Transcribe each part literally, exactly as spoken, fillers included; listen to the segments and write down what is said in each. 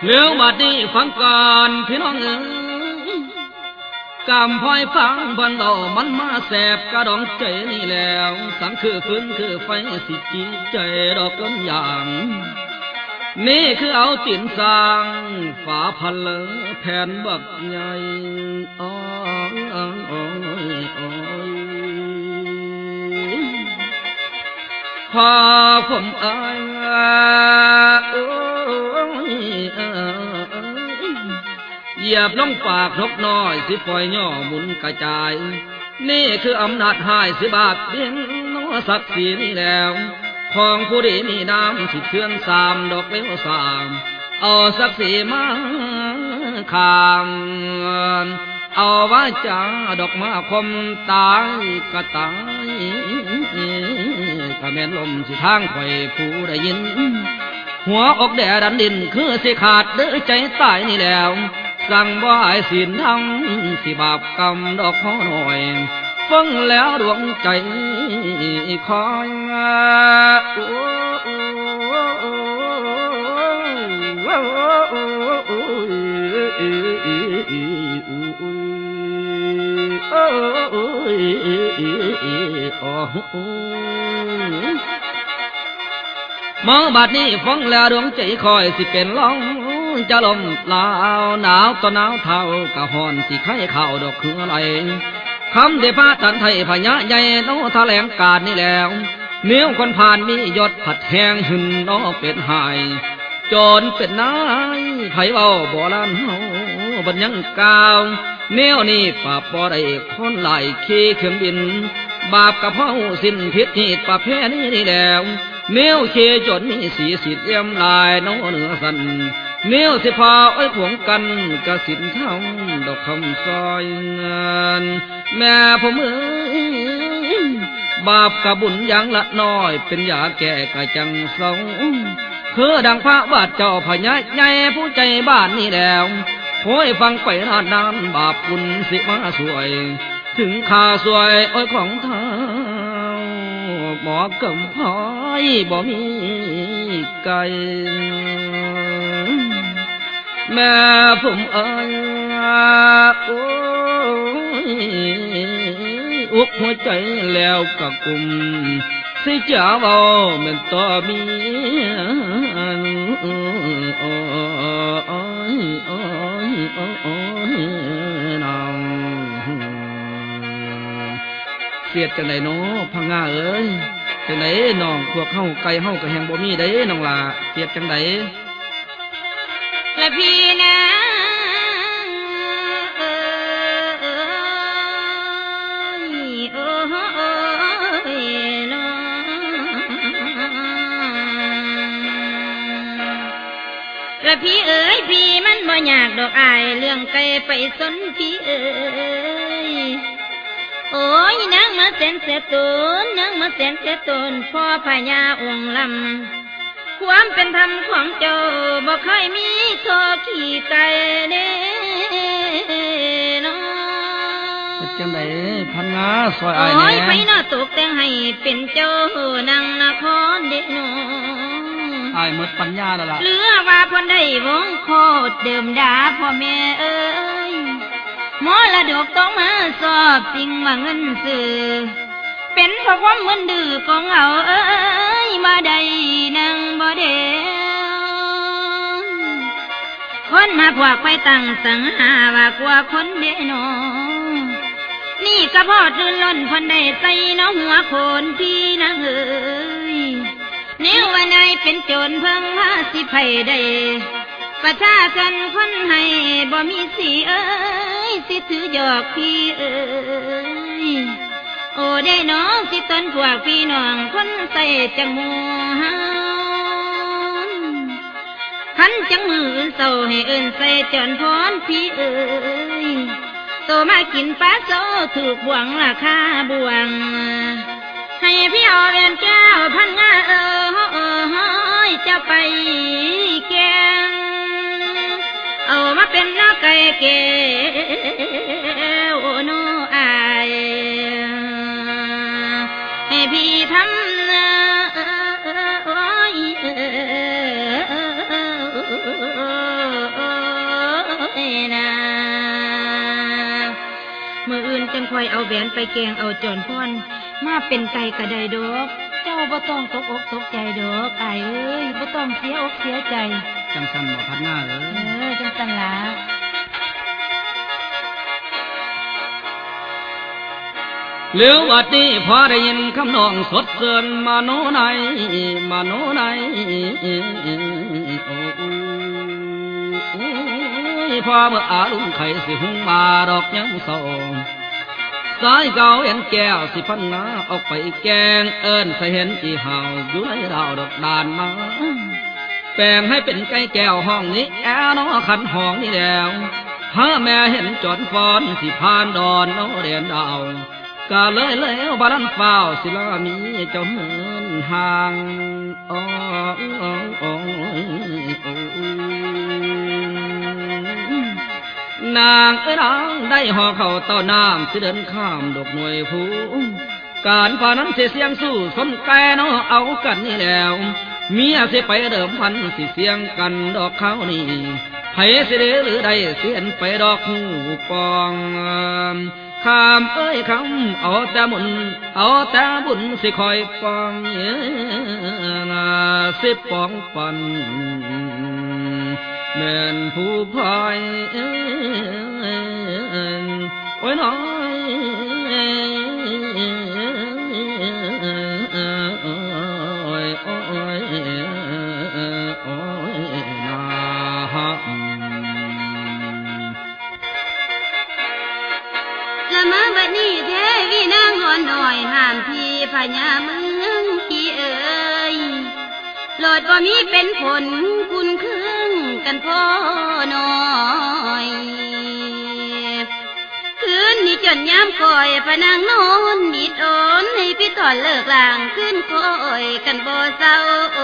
เลี้ยวบัดนี้ฟังก่อนพี่น้องเอ๋ยกำพลอยฟังบันเบามันมาแสบกระดองใจนี่แล้วสังคือฟื้นคือไฟสิจีใจดอกต้นอย่างนี่คือเอาติ่นสร้างฝาพันเลอแผ่นบักใหญ่อ้อยอ้อยอ้อยอ้อยพอผมเอ้ยเหยียบลงปากนกน้อยสิปล่อยย่อหมุนกระจายนี่คืออำนาจหายสิบาทเบี้ยงน้อศักดิ์ศรีนี่แล้วของผู้ดีมีน้ำสิเชื่อนสามดอกเลี้ยวสามเอาศักดิ์ศรีมาขามเอาว่าจ่าดอกมาคมตายก็ตายถ้าแม่นลมสิทางไข่ผู้ได้ยินหัวอกแดดันดินคือสิขาดเด้อใจตายนี่แล้วสั่งบ่ให้ศีลทำสิบาปกรรมดอกพ่อหน่อยฟังแล้วดวงใจคอยมองบัดนี้ฟังแล้วดวงใจคอยสิเป็นร้องจะลมลาวหนาวต่อหนาวเท่ากะหอนสิไข่ข้าวดอกคืออะไรคำเดพาตันไทยพญาใหญ่โนแถลงการนี่แล้วเนี้ยวคนผ่านมียศผัดแห้งหึนนอเป็นหายจนเป็นนายไผเว้าบ่ลานเฮาบัดยังกาวเนี้ยวนี่ปราบบ่ได้คนหลายขี่เครื่องบินบาปกะเพราสิ้นผิดหีดประเพณีนี่แล้วเนี้ยวเคจนมีสีสิทธิ์เยี่ยมลายน้อเหนือสันเนี้ยวสิพาไอ้ขวงกันกะสินทำดอกคำซอยเงินแม่ผมเอ้ยบาปกะบุญอย่างละน้อยเป็นยาแก่กะจังเศร้าคือดังพระบาทเจ้าพญาใหญ่ผู้ใจบ้านนี่แล้วโอยฟังไปนานนานบาปบุญสิมาสวยถึงข้าสวยโอ้ยของเธอหมอกำพายบ่มีไก่แม่ผมเอ้ยโอ้ยอุกหัวใจแล้วกะกุมสิจ๋าเว้าแม่นต่อมีโอ้ยโอ้ยโอ้ยโอ้ยน้องเสียดจังได๋น้อพังงาเอ้ยจังได๋น้องพวกเฮาไก่เฮาก็แฮงบ่มีเด้น้องล่ะเสียดจังได๋และพี่นะและพี่เอ๋ยพี่มันบ่อยากดอกอายเรื่องไกลไปสนพี่เอ๋ยโอ้ยนางมาเส้นเสตุนนางมาเส้นเสตุนพ่อพญาองค์ลำความเป็นธรรมของเจ้าบ่เคยมีโทษขี้ไก่เด้น้อจังได๋พันงาซอยอ้ายแหน่โอ้ยไผน่าตกแต่งให้เป็นเจ้านางนครเด้น้ออ้ายหมดปัญญาแล้วล่ะเหลือว่าเพิ่นได้วงโคตรเดิมดาพ่อแม่เอ้ยมรดกต้องมาสอบสิ่งว่าเงินซื้อเป็นเพราะความมึนดื้อของเอาเอ้ยมาได้นั่งบ่เด้คนมาพวกไปตั้งสังหาว่ากว่าคนเด้นอนี่ก็พอตื่นล้นคนได้ใส่น้องหัวโคนพี่นางเอ้ยเนื้อว่านายเป็นโจรเพิ่งหาสิไผได้ประชาชนคนให้บ่มีสิเอ้ยสิถือหยอกพี่เอ้ยโอ้ได้น้องสิต้นพวกพี่น้องคนใส่จังมูเฮาขันจังมืออื่นเศร้าให้เอิ้นใส่จอนพรพี่เอ้ยโตมากินปลาโซถูกบ่วงราคาบ่วงให้พี่เอาเรียนแก้วพันงาเออเออเฮ้ยจะไปแกงเอามาเป็นน้าไก่แก้วโนอายให้พี่ทำโอ้ยนะมืออื่นจังคอยเอาแหวนไปแกงเอาจอนพ่อนมาเป็นไก่กระไดดอกเจ้าบ่ต้องตกอกตกใจดอกอายเอ้ยบ่ต้องเสียอกเสียใจจังสันบ่พัดหน้าเอ้ยเออจังสันล่ะหรือว่านี้พอได้ยินคำนองสดเกินมาโนไหนมาโนไหนโอ้ยพอเมื่ออาลุงไข่สิหุงมาดอกยังสองสายเก่าเห็นแก้วสิพันนาออกไปแกงเอิ้นใส่เห็นอีห่าวอยู่ในดาวดอกดานมาแปลงให้เป็นไก่แก้วห้องนี้แอน้อขันห้องนี้แล้วพระแม่เห็นจอนฟอนสิพานดอนน้อเรียนดาวกาเลยแล้วบาลันเฝ้าศิลามีเจ้าเหินห่างอ๋ออ๋ออ๋อนางเอ้ยนางได้ห่อเข่าเต้าน้ำสิเดินข้ามดอกหน่วยผู้การพานั้นเสียเสียงสู้สมแก่เนาะเอากันนี่แล้วเมียสิไปเดิมพันสิเสียงกันดอกเขานี่ไผสิเดหรือใดเสียนไปดอกหูปองคำเอ้ยคำเอาแต่บุญเอาแต่บุญสิคอยปองเอ๋สิปองปันแม่นผู้พายโอ้ยน้อยโอ้ยโอ้ยโอ้ยนาฮะละมาบัดนี้แท้วีนางอ่อนหน่อยห้ามพี่พญาเมืองพี่เอ๋ยโลดบ่มีเป็นผลคุณเครื่องกันพ่อน้อยคืนนี้จนย้ำคอยพนางนอนดิดอ่อนให้พี่ถอนเลิกลางขึ้นคอยกันบ่เศร้า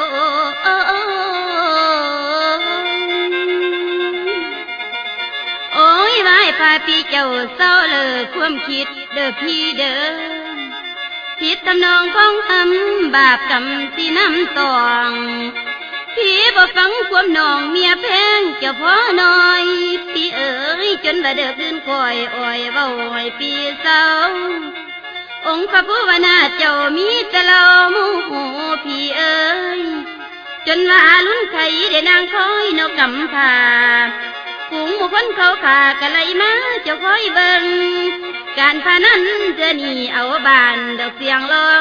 โอ้ยไว้พาพี่เจ้าเศร้าเลิกความคิดเด้อพี่เด้อผิดทำนองของทำบาปกรรมสีน้ำตองพี่บ่ฟังความน้องเมียแพงเจ้าพ่อน้อยพี่เอ๋ยจนบ่เดือดดื่นคอยอ้อยเว้าให้พี่เศร้าองค์พระผู้วนาเจ้ามีแต่เราโมโหพี่เอ๋ยจนว่าลุ้นไข่ได้นางคอยนกกำพาฝูงหมู่คนเขาขากะไลมาเจ้าคอยเบิ่งการพานั้นเธอนี่เอาบานดอกเสียงร้อง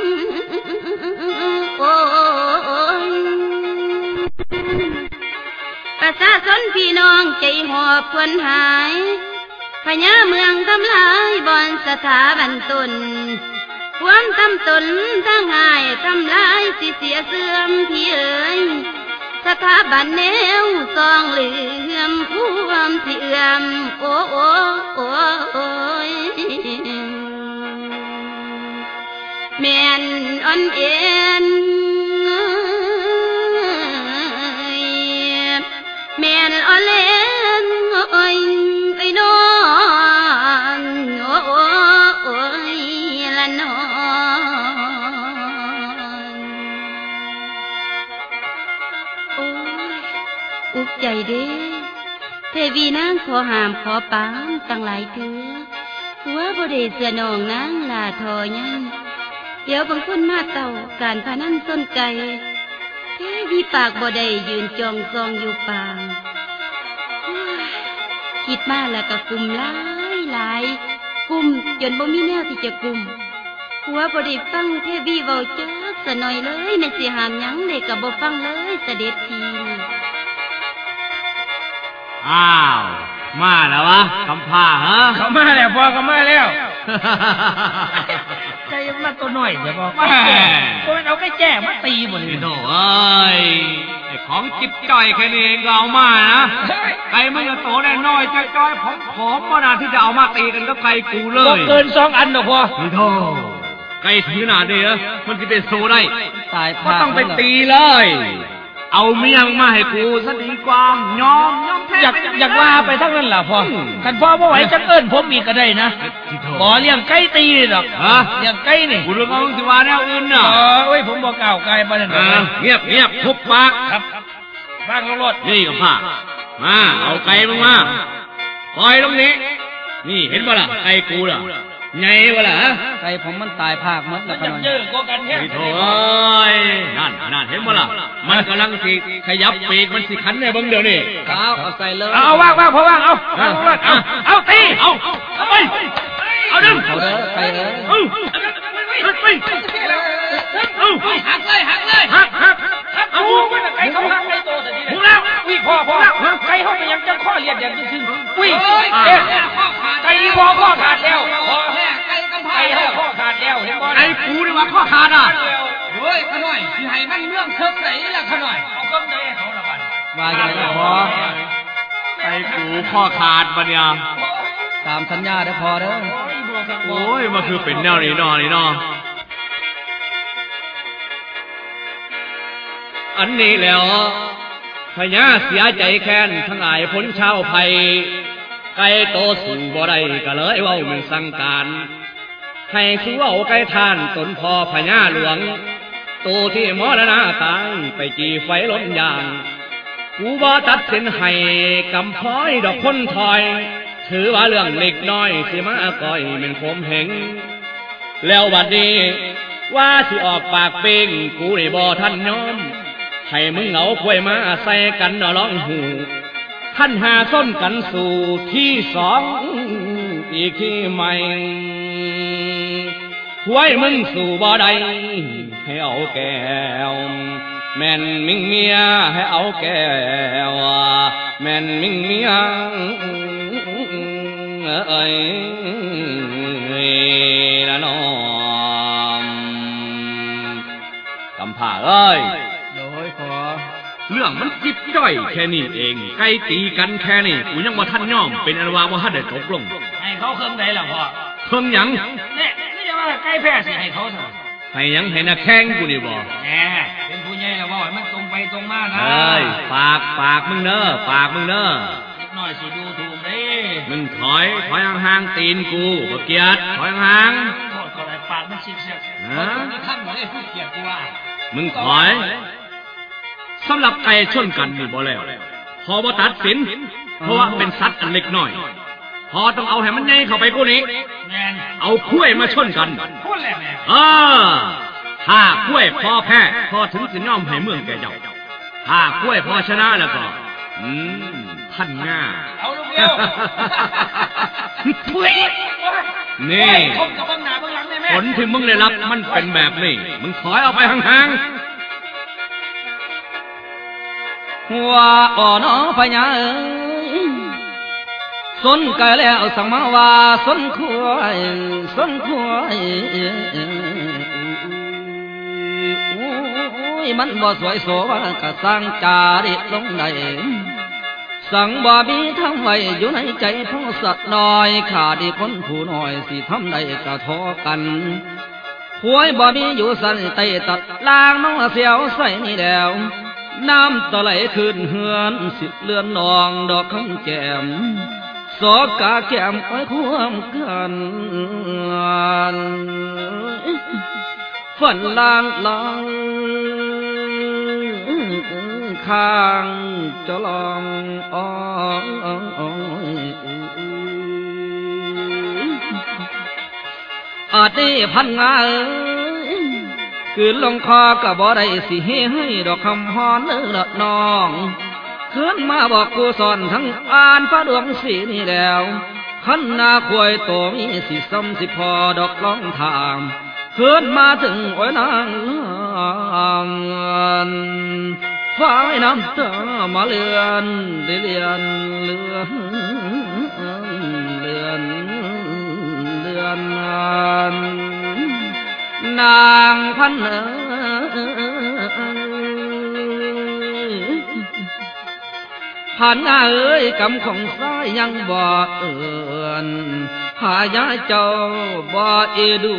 โอ้ยประชาชนพี่น้องใจหอบควนหายพญาเมืองทำลายบ่อนสถาบันตนความทำตนทั้งหายทำลายสิเสียเสื่อมพี่เอ๋ยสถาบันแนวซองเหลื่อมผู้วามที่เอื้อมโอ้โอ้โอ้โอ้ยแม่นอ่อนเอ็นแม่นอ่อนเล่นโอ้ยไอ้น้องโอ้โอ้ยละน้อุกใจเด้เทวีนางขอหามขอปามตั้งหลายเถือหัวบ่ได้เสือนองนางลาทอยังเดี๋ยวบางคนมาเต่าการพานั่นส้นไก่เทวีปากบ่ได้ยืนจองซองอยู่ปางคิดมาแล้วก็กุมหลายหลายกุมจนบ่มีแนวที่จะกุมหัวบ่ได้ฟังเทวีเว้าจักสะหน่อยเลยแม่สิหามหยังได้ก็บ่ฟังเลยเสด็จพี่อ้าวมาแล้ววะคำผ้าฮะเขามาแล้วพ่อเขามาแล้วใจมาตัวหน่อยเดี๋ยวบอกแม่ก็มันเอาไปแจ้มาตีหมดเลยโถ่เอ้ยไอ้ของจิบจ่อยแค่นี้เองก็เอามานะไก่มันจะโตได้น้อยจ้อยๆผอมๆมานาที่จะเอามาตีกันกับไก่กูเลยเกินสองอันหรอกพ่อโถ่ไก่ถือหนาเดียมันจะเป็นโซได้ตายก็ต้องไปตีเลยเอาเมียมาให้กูซะดีกว่ายอมยอมแท้อยากอยากลาไปทั้งนั้นล่ะพ่อกันพ่อบ่ไหวจังเอิ้นผมอีกก็ได้นะบ่เลี้ยงไก่ตีนี่ดอกฮะเลี้ยงไก่นี่กูรู้ว่ามึงสิว่าแนวอื่นน่ะอ๋อเอ้ยผมบ่กล่าวไก่ปานนั้นเงียบเงียบทุบปากครับฟังรถนี่กับผ้ามาเอาไก่มึงมาปล่อยตรงนี้นี่เห็นบ่ล่ะไก่กูล่ะไงบ่ล่ะไก่ผมมันตายภาคหมดแล้วขน่อยเยอะกว่ากันแท้โถ่นั่นนั่นเห็นบ่ล่ะมันกำลังสิขยับปีกมันสิขันในเบิ่งเดี๋ยวนี้เอาเอาใส่เลยเอาว่างว่างพอว่างเอาเอาเอาเอาตีเอาเอาไปเอาดึงเอาเด้อไก่เด้อเอาไปเอาหักเลยหักเลยหักหักเอาไก่เขาหักไก่โตสิเนี่ยแล้วอุ้ยพ่อพ่อไก่เขาเป็นยังจังข้อเลียดอย่างจริงๆอุ้ยเอ๊ะไก่พ่อข้อขาดแล้วพ่อไก่กำไพ่ข้อขาดแล้วเห็นบ่ไอ้กูนี่ว่าข้อขาดอ่ะเฮ้ยขน่อยสิให้มันเรื่องเครื่องไหนล่ะขน่อยเอาเครื่องไหนเขาละบัดว่าไงล่ะพ่อไอ้กูข้อขาดบัดเนี่ยตามสัญญาได้พอเด้อโอ้ยมันคือเป็นแนวนี้นอนี่นออันนี้แล้วพญาเสียใจแค้นทั้งหลายพ้นชาวไผ่ไก่โตสู่บ่ได้ก็เลยเว้ามันสั่งการให้สู้เอาไก่ทานตนพอพญาหลวงโตที่มรณะตายไปจีไฟล้มยางกูบ่ตัดสินให้กำพ้อยดอกคนถอยถือว่าเรื่องเล็กน้อยสิมาก่อยเป็นผมเห็นแล้วบัดนี้ว่าสิออกปากเป้งกูได้บ่ทันยอมให้มึงเอาควยมาใส่กันนอร้องหูท่านหาส้นกันสู่ที่สองอีกที่ใหม่ควยมึงสู่บ่ได้ให้เอาแก้วแม่นมิงเมียให้เอาแก้วแม่นมิงเมียเอ้ยละน้องกำผ่าเอ้ยโดยพอเรื่องมันจิบจ้อยแค่นี้เองไก่ตีกันแค่นี้กูยังว่าท่านย่อมเป็นอันว่าว่าท่านได้ตกลงให้เขาเครื่องใดล่ะพ่อเครื่องหยังเนี่ยนี่จะว่าไก่แพ้สิให้เขาเถอะให้ยังให้นักแข่งกูนี่บ่แหมเป็นผู้ใหญ่แล้วบ่ให้มันตรงไปตรงมานะเอ้ยปากปากมึงเด้อปากมึงเด้อหน่อยสิดูถูกเด้มึงถอยถอยห่างๆตีนกูบ่เกียดถอยห่างโทษก็ได้ปากมันสิกๆฮะมึงทำบ่ได้ผู้เกียดกูว่ามึงถอยสำหรับไก่ชนกันนี่บ่แล้วพอบ่ตัดสินเพราะว่าเป็นสัตว์อันเล็กน้อยพอต้องเอาให้มันใหญ่เข้าไปกูนี้เอาคุ้ยมาชนกันเออถ้าคุ้ยพอแพ้พอถึงสิยอมให้เมืองแก่เจ้าถ้าคุ้ยพอชนะแล้วก็อืมท่านง่าเอาลูกเร็วนี่ผลที่มึงได้รับมันเป็นแบบนี้มึงถอยออกไปห่างๆว่าอ่อนอพญาสนไก่แล้วสังมาว่าสนขวายสนขวายมันบ่สวยโสว่ากะสร้างจาริลงได้สั่งบ่มีทำไว้อยู่ในใจผู้สัตว์น้อยขาดคนผู้น้อยสิทำได้กระทอกันหวยบ่มีอยู่สันไตตัดล้างน้องเสียวใส่นี่แล้วน้ำตะไหลขึ้นเฮือนสิเลื่อนนองดอกคำแก้มสอกาแก้มไว้ควมกันฝันลางลางข้างจะลองอ้องอาทิพันงาคืนลงคอกับบ่ได้สิให้ดอกคำฮอนเนื้อน้องคืนมาบอกกูสอนทั้งอ่านพระดวงสีนี่แล้วขันนาควยโตมีสิซ้ำสิพอดอกร้องทางคืนมาถึงโอ้ยนางฟ้าน้ำตามาเลือนเลือนเลือนเลือนเลือนนางพันเอ๋ยผ่านเอ๋ยกำของซ้ายยังบ่เอินพายาเจ้าบ่เอดู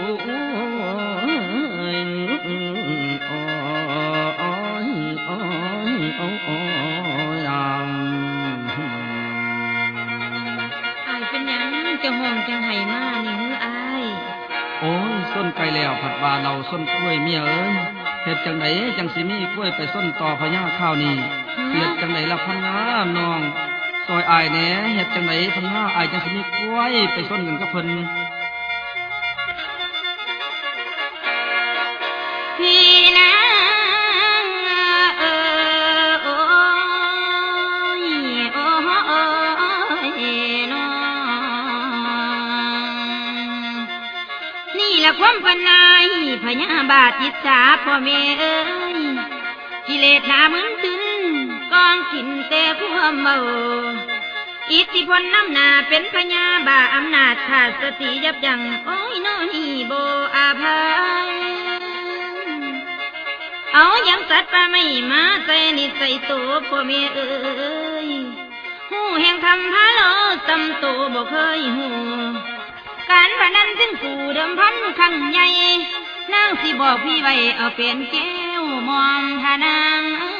จะห้องจังไห้มานี่ฮืออายโอ้ยส้นไกลแล้วผัดบาเราส้นกล้วยเมียเอ้ยเฮ็ดจังไดจังสิมีกล้วยไปส้นต่อพญาข้าวนี่เฮ็ดจังไดล่ะพันนาน้องซอยอายแหน่เฮ็ดจังไดพันนาอายจังสิมีกล้วยไปส้นกันกับเพิ่นพี่นางเออโอ้ยโอ้ยน้องนี่ละความพันนายพญาบาทอิจฉาพ่อแม่เอ้ยกิเลสหนามึนตึนกองกินแต่ความเมาอิทธิพลน้ำหนาเป็นพญาบาอำนาจขาดสติยับยั้งโอ้ยน้อนี่โบอาภัยเอายังสัตว์ป่าไม่มาใส่นิสัยตัวพ่อแม่เอ้ยหูแห่งคำพาโลตำโตบ่เคยหูการพนันซึ่งสู่เดิมพันขังใหญ่นางสิบอกพี่ไว้เอาเป็นแก้วมองทานาง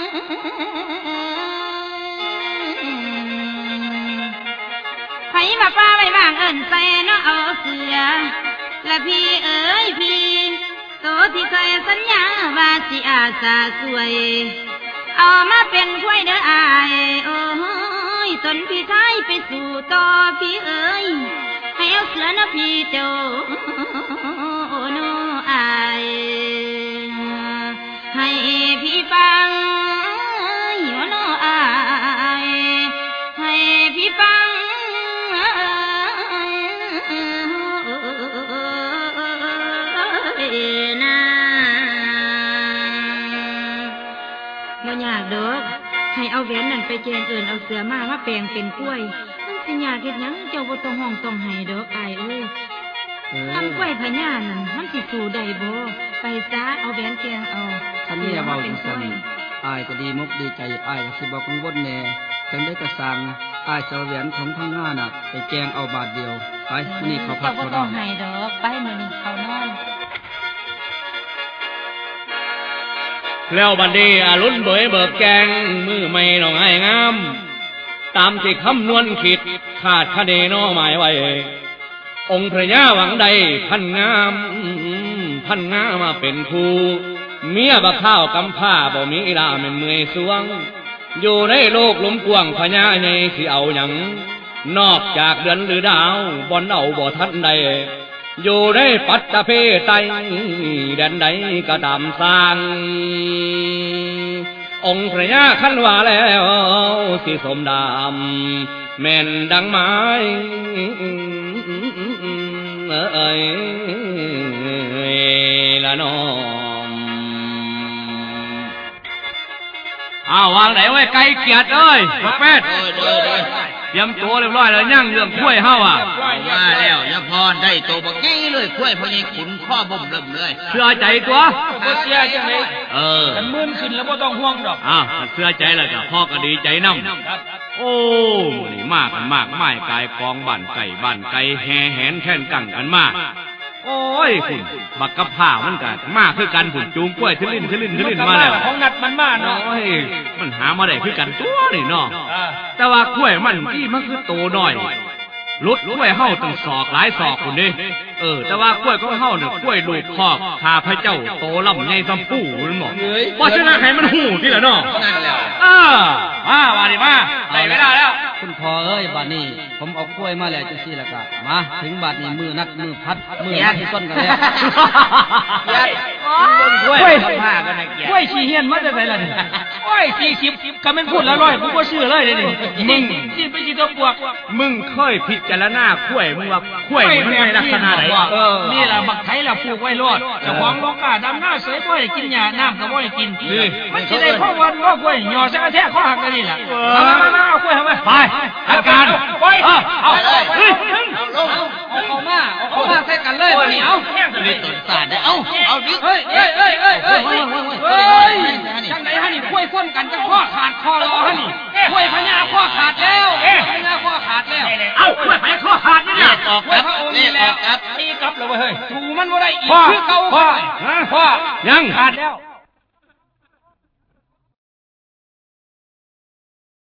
ไผมาป้าไว้วางเอิ้นใส่เนาะเอาเสือและพี่เอ๋ยพี่โตที่เคยสัญญาว่าสิอาสาสวยเอามาเป็นถ้วยเด้ออายโอ้ยตนพี่ชายไปสู่ต่อพี่เอ๋ยให้เอาเสือนะพี่เจ้าโอ้โนอายให้พี่ฟังโอ้โนอายให้พี่ฟังอยากดอกให้เอาแหวนนั่นไปแจงเอิ้นเอาเสือมามาแปลงเป็นกล้วยมันสิยากเฮ็ดหยังเจ้าบ่ต้องห้องต้องให้ดอกอายเอ้ยทำกล้วยพญานั่นมันสิสู้ได้บ่ไปซะเอาแหวนแกงเอาคันนี้เว้าจังซั่นอายก็ดีมกดีใจอายก็สิบ่กังวลแน่จังได้ก็สั่งอายจะเอาแหวนของพญาน่ะไปแจงเอาบาทเดียวไปมื้อนี้เขาพักเขาดอกบ่ต้องให้ดอกไปมื้อนี้เขานอนแล้วบัดนี้อารุณเบยเบิกแกงมือไม่น้องไอ้งามตามที่คำนวณคิดขาดคะเนน้อหมายไว้องค์พระยาหวังใดพันงามพันงามาเป็นผู้เมียบักข้าวกำผ้าบ่มีลาเป็นเมื่อยสวงอยู่ในโลกลุ่มกว้างพญาในสิเอาหยังนอกจากเดือนหรือดาวบ่เอาบ่ทันใดอยู่ในปัตตภีไตแดนใดก็ตามสร้างองค์พระยาขันว่าแล้วสิสมดำแม่นดังไม้เอ้ยละน้องอ้าววางไหนไว้ไกลเกียรติเอ้ยพระแม่เตรียมตัวเรียบร้อยแล้วยั่งเรื่องกล้วยเฮาอ่ะว่าแล้วอย่าพรได้โตบักใหญ่เลยกล้วยพญขุนข้อบ่มเริ่มเลยเชื่อใจตัวบ่เชื่อจังได๋เออมันมื่นขึ้นแล้วบ่ต้องห่วงดอกอ้าวเชื่อใจแล้วก็พ่อก็ดีใจนำโอ้นี่มากกันมากไม้กายกองบ้านไก่บ้านไก่แห่แหนแท่นกังกันมากโอ้ยคุณบักกับผ้ามันกันมากคือกันผุนจูงกล้วยทะลินทะลินทะลินมาแล้วของนัดมันมาเนาะโอ้ยมันหามาได้คือกันตัวนี่เนาะแต่ว่ากล้วยมันที่มันคือโตน้อยลดกล้วยเฮาตั้งศอกหลายศอกคุณนี่เออแต่ว่ากล้วยของเฮาเนี่ยกล้วยลูกคอกข้าพระเจ้าโตลำใหญ่ซ้ำผู้มันบอกเพราะฉะนั้นให้มันหูที่ละเนาะนั่นแล้วเออมาว่าดิมาได้เวลาแล้วคุณพ่อเอ้ยบัดนี้ผมเอากล้วยมาแล้วจังซี่ล่ะก็มาถึงบัดนี้มือนัดมือพัดมือนัดที่ต้นกันแล้วกล้วยผ้ากันน่ะเกียกล้วยขี้เหี้ยนมาแต่ไสล่ะนี่โอ้ยสี่สิบก็แม่นพูดละร้อยกูบ่ซื้อเลยเด้นี่มึงสิไปสิตัวปวกมึงเคยพิจารณากล้วยมึงว่ากล้วยมันในลักษณะไหนนี่ล่ะบักไถล่ะปลูกไว้รอดเจ้าของบ่กล้าดำนาเสยบ่ได้กินหญ้าน้ำก็บ่ได้กินมันสิได้พ่อวันว่ากล้วยหย่อซะแท้ข้อหักกันนี่ล่ะมาๆๆเอากล้วยเอามาไปจัดการไปเอาเอาเฮ้ยเอาลงเอาเข้ามาเอาเข้ามาใส่กันเลยบัดนี้เอานี่ต้นสาดเอาเอาดิเฮ้ยเฮ้ยเฮ้ยเฮ้ยเฮ้ยเฮ้ยจังได๋ฮะนี่กล้วยฟ้นกันจังข้อขาดคอรอฮะนี่กล้วยพญาข้อขาดแล้วพญาข้อขาดแล้วเอ้ากล้วยพญาข้อขาดนี่น่ะออกครับนี่ออกครับตีกลับแล้วเว้ยเฮ้ยถูมันบ่ได้อีกคือเก่าพ่อยังขาดแล้ว